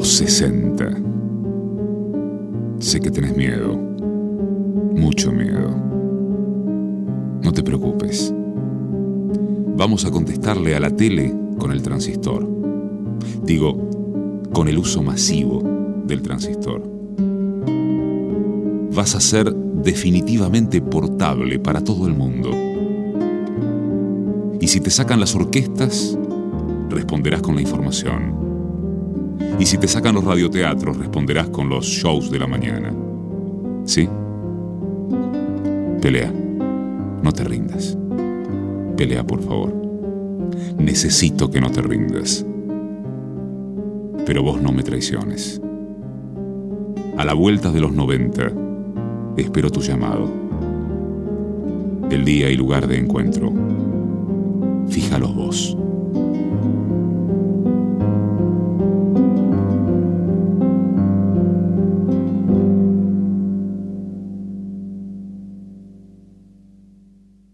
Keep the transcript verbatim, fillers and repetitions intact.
Los sesenta. Sé que tenés miedo, mucho miedo. No te preocupes. Vamos a contestarle a la tele con el transistor. Digo, con el uso masivo del transistor. Vas a ser definitivamente portable para todo el mundo. Y si te sacan las orquestas, responderás con la información. Y si te sacan los radioteatros, responderás con los shows de la mañana. ¿Sí? Pelea. No te rindas. Pelea, por favor. Necesito que no te rindas. Pero vos no me traiciones. A la vuelta de los noventa, espero tu llamado. El día y lugar de encuentro, fíjalos vos.